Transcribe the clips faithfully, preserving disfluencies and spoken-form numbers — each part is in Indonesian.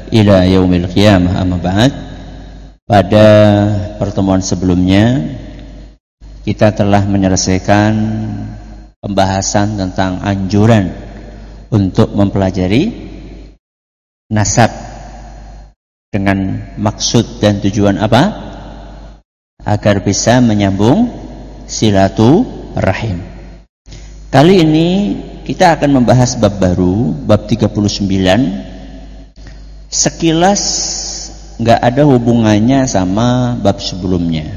ila yaumil qiyamah. Amma ba'd. Pada pertemuan sebelumnya kita telah menyelesaikan pembahasan tentang anjuran untuk mempelajari nasab dengan maksud dan tujuan apa? Agar bisa menyambung silaturahim. Kali ini kita akan membahas bab baru, bab tiga puluh sembilan. Sekilas nggak ada hubungannya sama bab sebelumnya.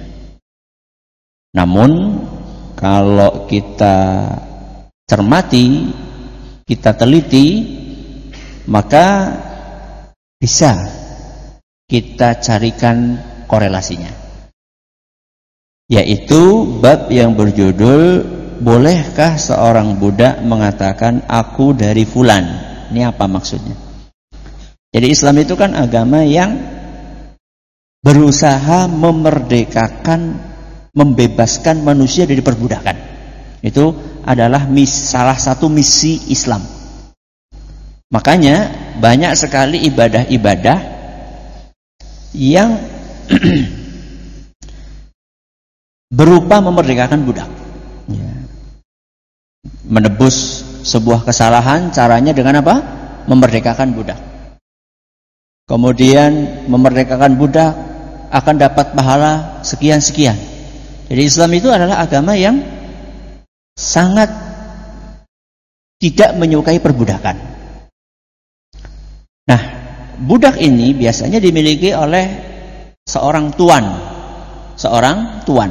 Namun kalau kita cermati, kita teliti, maka bisa kita carikan korelasinya. Yaitu bab yang berjudul bolehkah seorang budak mengatakan aku dari fulan? Ini apa maksudnya? Jadi Islam itu kan agama yang berusaha memerdekakan, membebaskan manusia dari perbudakan. Itu adalah mis, salah satu misi Islam. Makanya banyak sekali ibadah-ibadah yang berupa memerdekakan budak. Ya. Menebus sebuah kesalahan caranya dengan apa? Memerdekakan budak. Kemudian memerdekakan budak akan dapat pahala sekian-sekian. Jadi Islam itu adalah agama yang sangat tidak menyukai perbudakan. Nah, budak ini biasanya dimiliki oleh seorang tuan. Seorang tuan.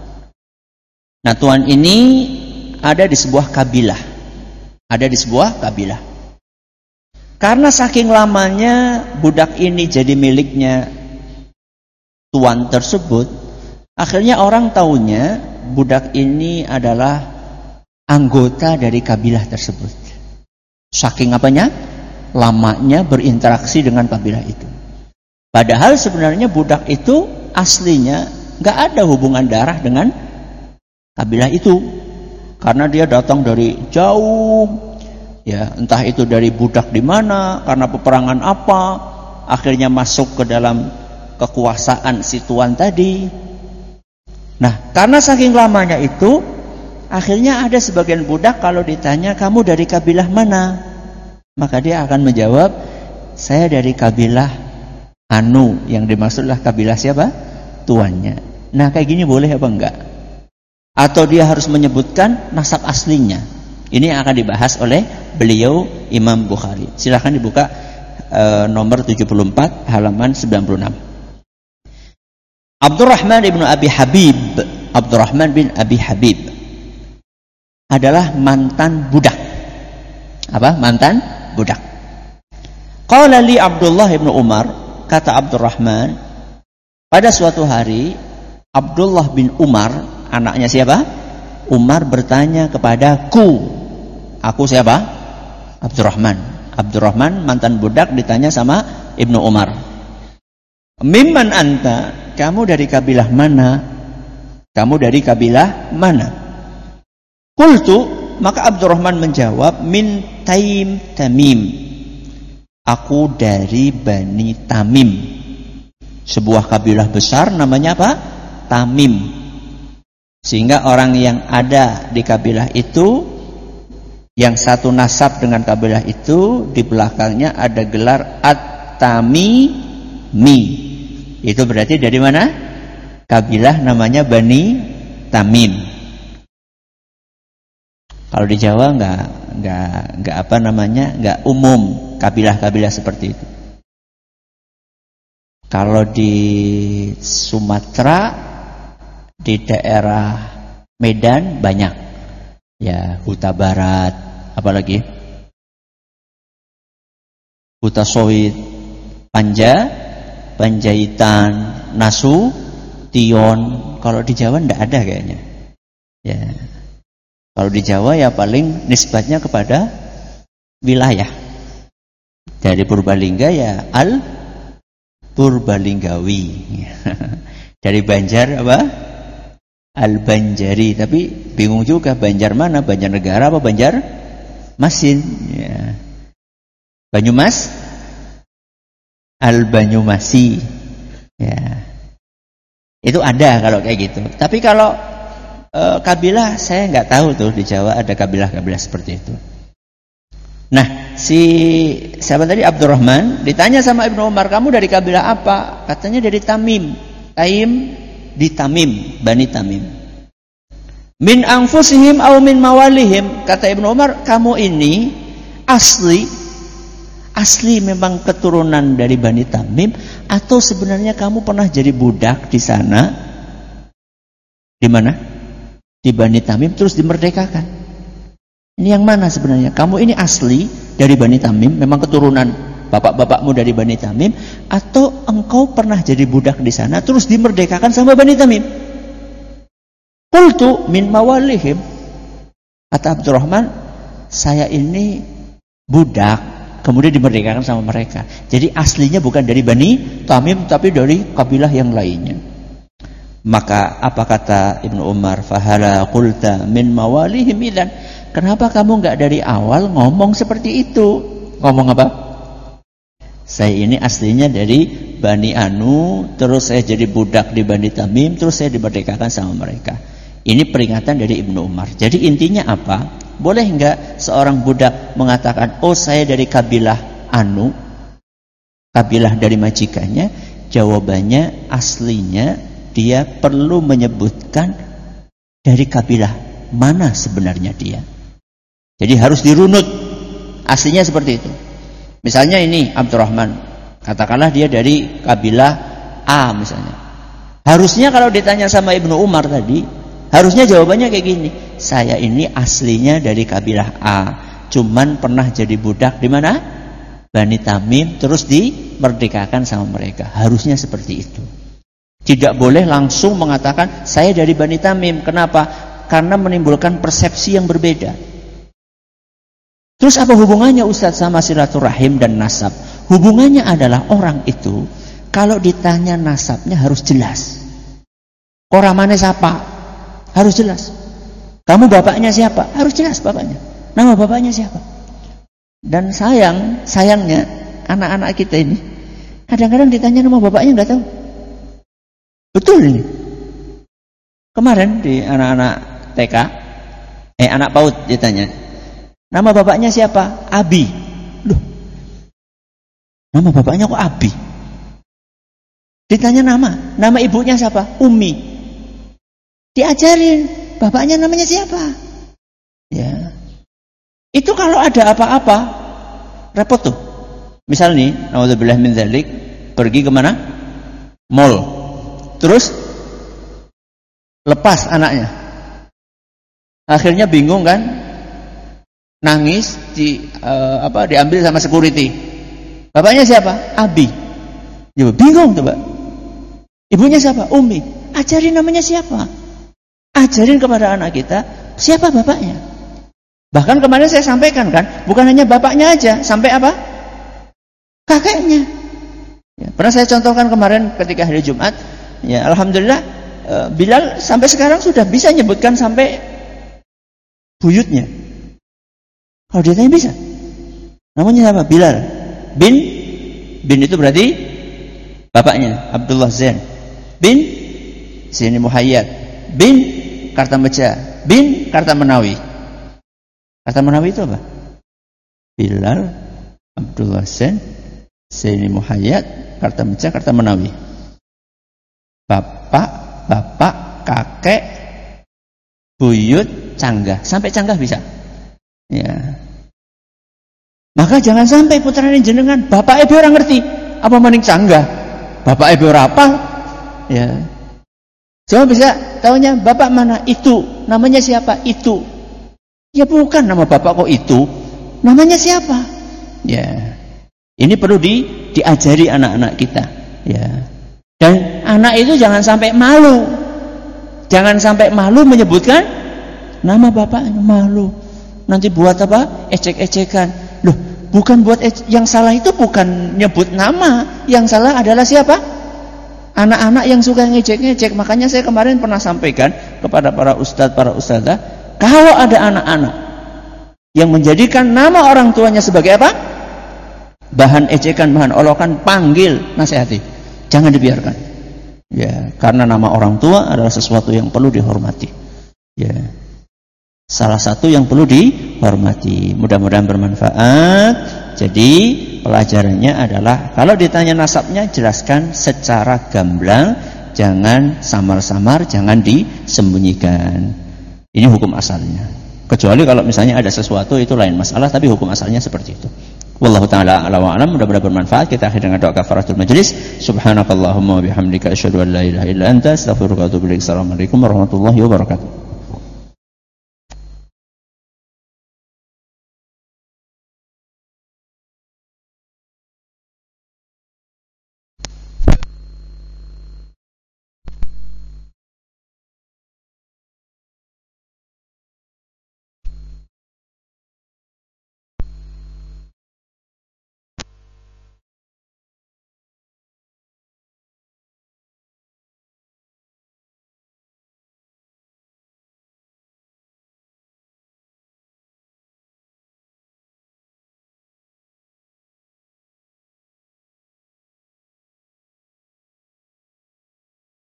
Nah, tuan ini ada di sebuah kabilah. Ada di sebuah kabilah. Karena saking lamanya budak ini jadi miliknya tuan tersebut, akhirnya orang taunya budak ini adalah anggota dari kabilah tersebut. Saking apanya? Lamanya berinteraksi dengan kabilah itu. Padahal sebenarnya budak itu aslinya nggak ada hubungan darah dengan kabilah itu. Karena dia datang dari jauh, ya entah itu dari budak di mana, karena peperangan apa, akhirnya masuk ke dalam kekuasaan si tuan tadi. Nah, karena saking lamanya itu, akhirnya ada sebagian budak kalau ditanya kamu dari kabilah mana, maka dia akan menjawab saya dari kabilah anu, yang dimaksudlah kabilah siapa? Tuannya. Nah, kayak gini boleh apa enggak? Atau dia harus menyebutkan nasab aslinya. Ini yang akan dibahas oleh beliau Imam Bukhari. Silakan dibuka e, nomor tujuh puluh empat halaman sembilan puluh enam. Abdurrahman bin Abi Habib, Abdurrahman bin Abi Habib adalah mantan budak. Apa? Mantan budak. Qala li Abdullah bin Umar, kata Abdurrahman, pada suatu hari Abdullah bin Umar, anaknya siapa? Umar bertanya kepadaku. Aku siapa? Abdurrahman. Abdurrahman mantan budak ditanya sama Ibnu Umar. Mimman anta? Kamu dari kabilah mana? Kamu dari kabilah mana? Qultu, maka Abdurrahman menjawab, min Taim Tamim. Aku dari Bani Tamim. Sebuah kabilah besar namanya apa? Tamim. Sehingga orang yang ada di kabilah itu, yang satu nasab dengan kabilah itu, di belakangnya ada gelar At-Tamimi. Itu berarti dari mana? Kabilah namanya Bani Tamim. Kalau di Jawa nggak nggak nggak apa namanya nggak umum kabilah-kabilah seperti itu. Kalau di Sumatera, di daerah Medan banyak, ya Huta Barat, apalagi Huta Soid, Panja, Panjaitan, Nasu, Tion. Kalau di Jawa ndak ada kayaknya. Ya, kalau di Jawa ya paling nisbatnya kepada wilayah. Dari Purbalingga ya Al Purbalinggawi. Dari Banjar apa? Al Banjari. Tapi bingung juga Banjar mana? Banjarnegara apa Banjar Masin? Ya. Banyumas? Al-Banyumasi. Ya. Itu ada kalau kayak gitu. Tapi kalau e, kabilah saya nggak tahu tuh di Jawa ada kabilah-kabilah seperti itu. Nah, si siapa tadi Abdurrahman ditanya sama Ibnu Umar, "Kamu dari kabilah apa?" Katanya dari Tamim. Taim di Tamim, Bani Tamim. Min anfusihim au min mawalihim. Kata Ibnu Umar, "Kamu ini asli asli memang keturunan dari Bani Tamim atau sebenarnya kamu pernah jadi budak di sana?" Di mana? Di Bani Tamim terus dimerdekakan. Ini yang mana sebenarnya? Kamu ini asli dari Bani Tamim, memang keturunan bapak-bapakmu dari Bani Tamim, atau engkau pernah jadi budak di sana terus dimerdekakan sama Bani Tamim? Qultu min mawalihim. Kata Abdurrahman, saya ini budak kemudian dimerdekakan sama mereka. Jadi aslinya bukan dari Bani Tamim tapi dari kabilah yang lainnya. Maka apa kata Ibnu Umar? Fahala qulta min mawalihim idzan. Kenapa kamu enggak dari awal ngomong seperti itu? Ngomong apa? Saya ini aslinya dari Bani Anu, terus saya jadi budak di Bani Tamim, terus saya dimerdekakan sama mereka. Ini peringatan dari Ibnu Umar. Jadi intinya apa? Boleh enggak seorang budak mengatakan, "Oh, saya dari kabilah Anu, kabilah dari majikannya"? Jawabannya aslinya dia perlu menyebutkan dari kabilah mana sebenarnya dia. Jadi harus dirunut aslinya seperti itu. Misalnya ini Abdurrahman, katakanlah dia dari kabilah A misalnya. Harusnya kalau ditanya sama Ibnu Umar tadi, harusnya jawabannya kayak gini, saya ini aslinya dari kabilah A, cuman pernah jadi budak di mana? Bani Tamim, terus dimerdekakan sama mereka. Harusnya seperti itu. Tidak boleh langsung mengatakan saya dari Bani Tamim. Kenapa? Karena menimbulkan persepsi yang berbeda. Terus apa hubungannya Ustadz sama silaturahim dan nasab? Hubungannya adalah orang itu kalau ditanya nasabnya harus jelas. Koramane siapa? Harus jelas. Kamu bapaknya siapa? Harus jelas bapaknya. Nama bapaknya siapa? Dan sayang, sayangnya anak-anak kita ini kadang-kadang ditanya nama bapaknya nggak tahu. Betul ini. Kemarin di anak-anak T K, eh anak PAUD ditanya, nama bapaknya siapa? Abi. Loh, nama bapaknya kok Abi? Ditanya nama, nama ibunya siapa? Umi. Diajarin, bapaknya namanya siapa? Ya. Itu kalau ada apa-apa, repot tuh. Misal nih, naudzubillah min dzalik, pergi kemana? Mall. Terus lepas anaknya. Akhirnya bingung kan? Nangis di uh, apa diambil sama security. Bapaknya siapa? Abi. Ya bingung tuh, Pak. Ibunya siapa? Umi. Ajarin namanya siapa? Ajarin kepada anak kita siapa bapaknya. Bahkan kemarin saya sampaikan kan, bukan hanya bapaknya aja, sampai apa? Kakeknya. Ya, pernah saya contohkan kemarin ketika hari Jumat, ya alhamdulillah uh, Bilal sampai sekarang sudah bisa nyebutkan sampai buyutnya. Kalau dia tanya bisa. Namanya siapa? Bilal bin bin itu berarti bapaknya Abdullah Zain bin Zaini Muhayyad bin Kartameja bin Kartamenawi. Kartamenawi itu apa? Bilal Abdullah Zain Zaini Muhayyad Kartameja Kartamenawi. Bapak, bapak, kakek, buyut, canggah. Sampai canggah bisa. Ya. Maka jangan sampai putrane jenengan bapak ibu orang ngerti apa maning canggah. Bapak ibu ora apa? Ya. Cuma bisa taunya bapak mana? Itu. Namanya siapa? Itu. Ya bukan nama bapak kok itu. Namanya siapa? Ya. Ini perlu di diajari anak-anak kita. Ya. Dan anak itu jangan sampai malu. Jangan sampai malu menyebutkan nama bapaknya, malu. Nanti buat apa? Ecek-ecekan. Loh, bukan buat ecek. Yang salah itu bukan nyebut nama. Yang salah adalah siapa? Anak-anak yang suka ngecek-ngecek. Makanya saya kemarin pernah sampaikan kepada para ustadz, para ustadzah, kalau ada anak-anak yang menjadikan nama orang tuanya sebagai apa? bahan ejekan, bahan olokan, panggil, nasihati. Jangan dibiarkan. Ya, karena nama orang tua adalah sesuatu yang perlu dihormati. Ya. Salah satu yang perlu dihormati. Mudah-mudahan bermanfaat. Jadi pelajarannya adalah kalau ditanya nasabnya jelaskan secara gamblang, jangan samar-samar, jangan disembunyikan. Ini hukum asalnya. Kecuali kalau misalnya ada sesuatu itu lain masalah, tapi hukum asalnya seperti itu. Wallahu ta'ala a'lam wa a'lam. Mudah-mudahan bermanfaat. Kita akhiri dengan doa kafaratul majlis. Subhanakallahumma wa bihamdika asyhadu an la ilaha illa anta astaghfiruka wa atubu ilaik. Assalamualaikum warahmatullahi wabarakatuh.